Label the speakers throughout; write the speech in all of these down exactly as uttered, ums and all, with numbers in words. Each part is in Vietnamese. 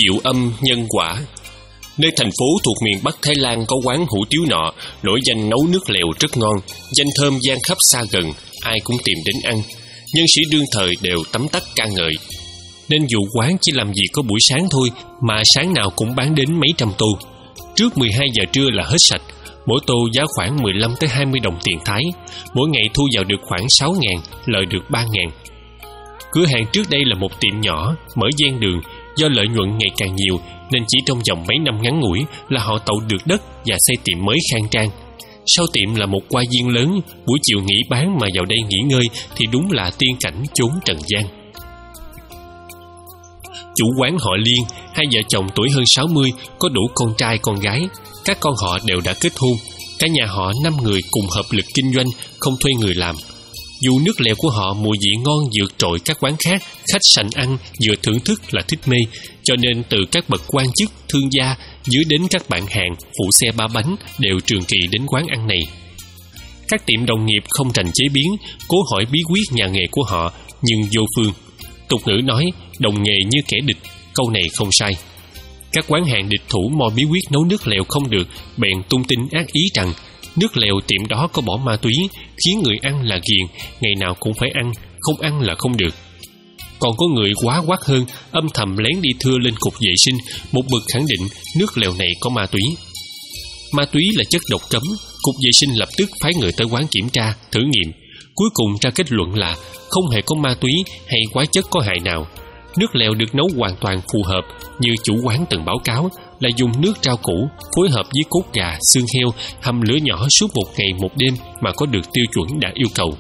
Speaker 1: diệu âm nhân quả. Nơi thành phố thuộc miền Bắc Thái Lan có quán hủ tiếu nọ, nổi danh nấu nước lèo rất ngon, danh thơm vang khắp xa gần, ai cũng tìm đến ăn. Nhân sĩ đương thời đều tấm tắc ca ngợi. Nên dù quán chỉ làm gì có buổi sáng thôi, mà sáng nào cũng bán đến mấy trăm tô. Trước mười hai giờ trưa là hết sạch. Mỗi tô giá khoảng mười lăm tới hai mươi đồng tiền Thái. Mỗi ngày thu vào được khoảng sáu ngàn, lời được ba ngàn. Cửa hàng trước đây là một tiệm nhỏ, mở ven đường. Do lợi nhuận ngày càng nhiều nên chỉ trong vòng mấy năm ngắn ngủi là họ tậu được đất và xây tiệm mới khang trang. Sau tiệm là một hoa viên lớn, buổi chiều nghỉ bán mà vào đây nghỉ ngơi thì đúng là tiên cảnh chốn trần gian. Chủ quán họ Liên, hai vợ chồng tuổi hơn sáu mươi, có đủ con trai con gái. Các con họ đều đã kết hôn. Cả nhà họ năm người cùng hợp lực kinh doanh, không thuê người làm. Dù nước lèo của họ mùi vị ngon vượt trội các quán khác, khách sành ăn vừa thưởng thức là thích mê, cho nên từ các bậc quan chức, thương gia dưới đến các bạn hàng, phụ xe ba bánh đều trường kỳ đến quán ăn này. Các tiệm đồng nghiệp không rành chế biến, cố hỏi bí quyết nhà nghề của họ nhưng vô phương. Tục ngữ nói đồng nghề như kẻ địch, câu này không sai. Các quán hàng địch thủ mò bí quyết nấu nước lèo không được, bèn tung tin ác ý rằng nước lèo tiệm đó có bỏ ma túy, khiến người ăn là ghiền, ngày nào cũng phải ăn, không ăn là không được. Còn có người quá quát hơn, âm thầm lén đi thưa lên cục vệ sinh, một bậc khẳng định nước lèo này có ma túy. Ma túy là chất độc cấm, cục vệ sinh lập tức phái người tới quán kiểm tra, thử nghiệm. Cuối cùng ra kết luận là không hề có ma túy hay hóa chất có hại nào. Nước lèo được nấu hoàn toàn phù hợp như chủ quán từng báo cáo, là dùng nước rau củ phối hợp với cốt gà, xương heo, hầm lửa nhỏ suốt một ngày một đêm mà có được tiêu chuẩn đã yêu cầu.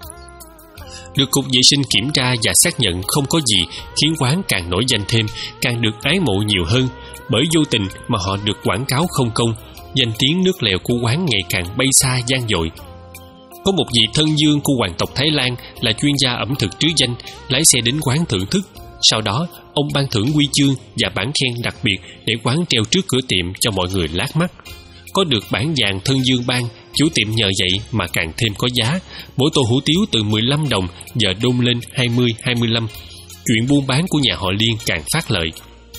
Speaker 1: Được cục vệ sinh kiểm tra và xác nhận không có gì khiến quán càng nổi danh thêm, càng được ái mộ nhiều hơn. Bởi vô tình mà họ được quảng cáo không công, danh tiếng nước lèo của quán ngày càng bay xa vang dội. Có một vị thân vương của hoàng tộc Thái Lan là chuyên gia ẩm thực trứ danh, lái xe đến quán thưởng thức. Sau đó, ông ban thưởng huy chương và bảng khen đặc biệt để quán treo trước cửa tiệm cho mọi người lác mắt. Có được bảng vàng thân vương ban, chủ tiệm nhờ vậy mà càng thêm có giá. Mỗi tô hủ tiếu từ mười lăm đồng giờ đôn lên hai mươi, hai mươi lăm. Chuyện buôn bán của nhà họ Liên càng phát lợi.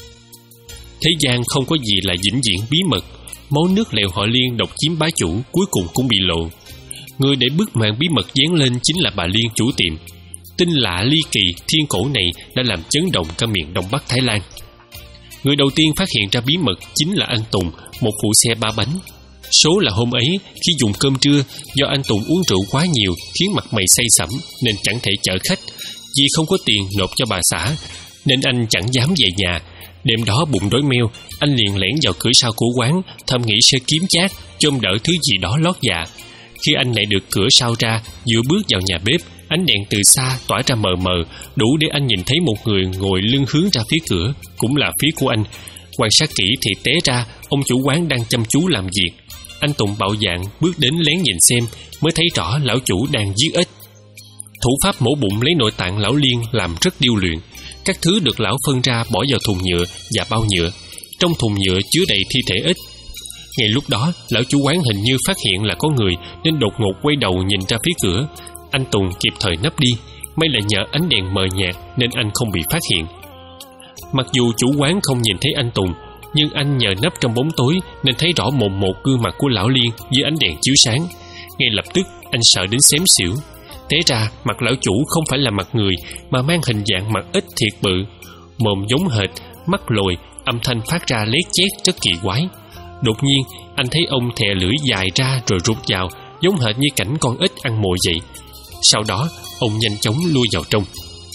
Speaker 1: Thế gian không có gì là vĩnh viễn bí mật. Món nước lèo họ Liên độc chiếm bá chủ cuối cùng cũng bị lộ. Người để bức màn bí mật dán lên chính là bà Liên chủ tiệm. Tin lạ ly kỳ thiên cổ này đã làm chấn động cả miền Đông Bắc Thái Lan. Người đầu tiên phát hiện ra bí mật chính là anh Tùng, một phụ xe ba bánh. Số là hôm ấy khi dùng cơm trưa, do anh Tùng uống rượu quá nhiều khiến mặt mày say sẩm nên chẳng thể chở khách. Vì không có tiền nộp cho bà xã nên anh chẳng dám về nhà. Đêm đó bụng đói meo, anh liền lẻn vào cửa sau của quán, thầm nghĩ sẽ kiếm chác, chôm đỡ thứ gì đó lót dạ. Khi anh lại được cửa sau ra, vừa bước vào nhà bếp, ánh đèn từ xa tỏa ra mờ mờ, đủ để anh nhìn thấy một người ngồi lưng hướng ra phía cửa, cũng là phía của anh. Quan sát kỹ thì té ra ông chủ quán đang chăm chú làm việc. Anh Tùng bạo dạn bước đến lén nhìn xem, mới thấy rõ lão chủ đang giết ếch. Thủ pháp mổ bụng lấy nội tạng lão Liên làm rất điêu luyện. Các thứ được lão phân ra bỏ vào thùng nhựa và bao nhựa. Trong thùng nhựa chứa đầy thi thể ếch. Ngay lúc đó, lão chủ quán hình như phát hiện là có người nên đột ngột quay đầu nhìn ra phía cửa. Anh Tùng kịp thời nấp đi, may là nhờ ánh đèn mờ nhạt nên anh không bị phát hiện. Mặc dù chủ quán không nhìn thấy anh Tùng, nhưng anh nhờ nấp trong bóng tối nên thấy rõ mồn một gương mặt của lão Liên dưới ánh đèn chiếu sáng. Ngay lập tức anh sợ đến xém xỉu. Té ra mặt lão chủ không phải là mặt người mà mang hình dạng mặt ếch thiệt bự, mồm giống hệt, mắt lồi, âm thanh phát ra lét chét rất kỳ quái. Đột nhiên anh thấy ông thè lưỡi dài ra rồi rụt vào, giống hệt như cảnh con ếch ăn mồi vậy. Sau đó ông nhanh chóng lui vào trong.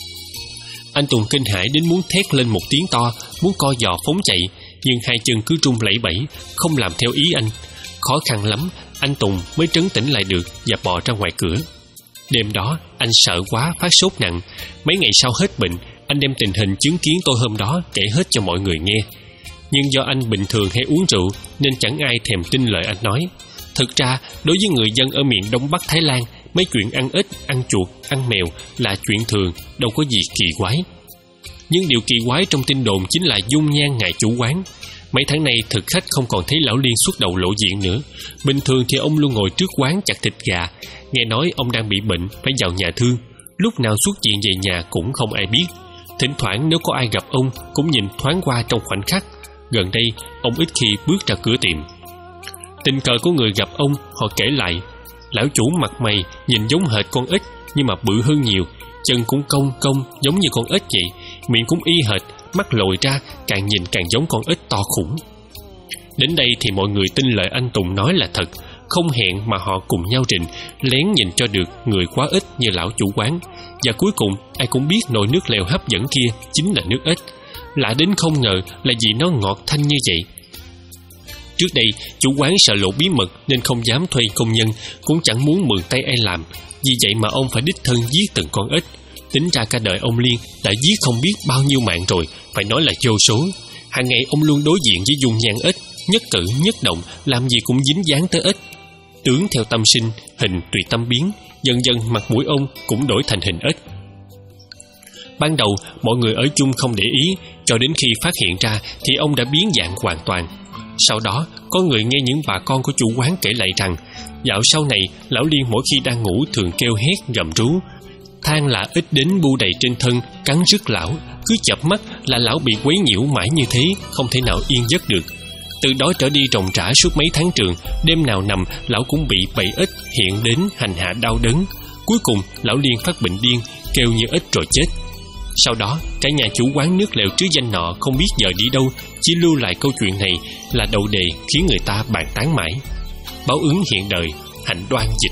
Speaker 1: Anh Tùng kinh hãi đến muốn thét lên một tiếng to, muốn co giò phóng chạy, nhưng hai chân cứ run lẩy bẩy, không làm theo ý anh. Khó khăn lắm anh Tùng mới trấn tĩnh lại được và bò ra ngoài cửa. Đêm đó anh sợ quá phát sốt nặng. Mấy ngày sau hết bệnh, anh đem tình hình chứng kiến tôi hôm đó kể hết cho mọi người nghe. Nhưng do anh bình thường hay uống rượu nên chẳng ai thèm tin lời anh nói. Thực ra đối với người dân ở miền Đông Bắc Thái Lan, mấy chuyện ăn ếch, ăn chuột, ăn mèo là chuyện thường, đâu có gì kỳ quái. Nhưng điều kỳ quái trong tin đồn chính là dung nhan ngài chủ quán. Mấy tháng nay thực khách không còn thấy lão Liên xuất đầu lộ diện nữa. Bình thường thì ông luôn ngồi trước quán chặt thịt gà. Nghe nói ông đang bị bệnh phải vào nhà thương, lúc nào xuất viện về nhà cũng không ai biết. Thỉnh thoảng nếu có ai gặp ông cũng nhìn thoáng qua trong khoảnh khắc. Gần đây ông ít khi bước ra cửa tiệm. Tình cờ có người gặp ông, họ kể lại lão chủ mặt mày nhìn giống hệt con ếch, nhưng mà bự hơn nhiều, chân cũng cong cong giống như con ếch vậy, miệng cũng y hệt, mắt lồi ra, càng nhìn càng giống con ếch to khủng. Đến đây thì mọi người tin lời anh Tùng nói là thật, không hẹn mà họ cùng nhau rình, lén nhìn cho được người quá ít như lão chủ quán. Và cuối cùng ai cũng biết nồi nước lèo hấp dẫn kia chính là nước ếch. Lạ đến không ngờ là vì nó ngọt thanh như vậy. Trước đây chủ quán sợ lộ bí mật nên không dám thuê công nhân, cũng chẳng muốn mượn tay ai làm. Vì vậy mà ông phải đích thân giết từng con ếch. Tính ra cả đời ông Liên đã giết không biết bao nhiêu mạng rồi, phải nói là vô số. Hàng ngày ông luôn đối diện với dung nhan ếch, nhất cử nhất động làm gì cũng dính dáng tới ếch. Tướng theo tâm sinh, hình tùy tâm biến, dần dần mặt mũi ông cũng đổi thành hình ếch. Ban đầu mọi người ở chung không để ý, cho đến khi phát hiện ra thì ông đã biến dạng hoàn toàn. Sau đó có người nghe những bà con của chủ quán kể lại rằng dạo sau này lão Liên mỗi khi đang ngủ thường kêu hét gầm rú, than là ếch đến bu đầy trên thân cắn rứt lão, cứ chợp mắt là lão bị quấy nhiễu mãi như thế, không thể nào yên giấc được. Từ đó trở đi ròng rã suốt mấy tháng trường, đêm nào nằm lão cũng bị bầy ếch hiện đến hành hạ đau đớn. Cuối cùng lão Liên phát bệnh điên, kêu như ếch rồi chết. Sau đó cả nhà chủ quán nước lèo trứ danh nọ không biết giờ đi đâu, chỉ lưu lại câu chuyện này là đầu đề khiến người ta bàn tán mãi. Báo ứng hiện đời, hạnh đoan dịch.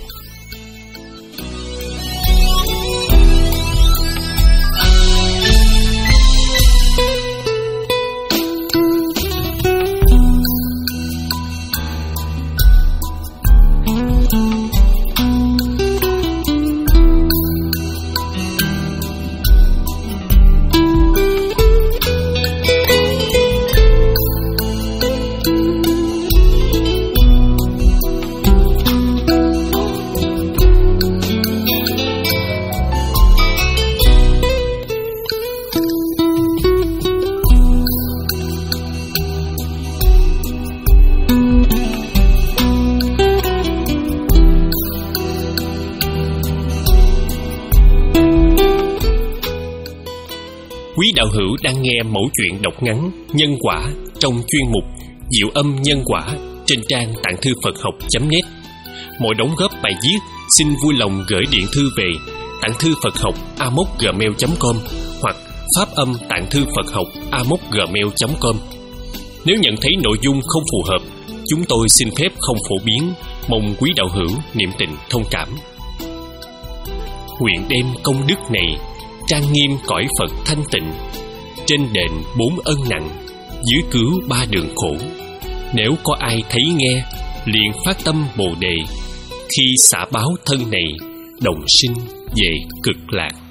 Speaker 1: Quý đạo hữu đang nghe mẩu chuyện đọc ngắn Nhân Quả trong chuyên mục Diệu Âm Nhân Quả trên trang tạng thư Phật học chấm net. Mọi đóng góp bài viết xin vui lòng gửi điện thư về tạng thư Phật học a m o c gmail chấm com hoặc pháp âm tạng thư Phật học a m o c gmail chấm com. Nếu nhận thấy nội dung không phù hợp, chúng tôi xin phép không phổ biến, mong quý đạo hữu niệm tình thông cảm. Nguyện đem công đức này trang nghiêm cõi Phật thanh tịnh, trên đền bốn ân nặng, dưới cứu ba đường khổ. Nếu có ai thấy nghe, liền phát tâm Bồ đề, khi xả báo thân này, đồng sinh về cực lạc.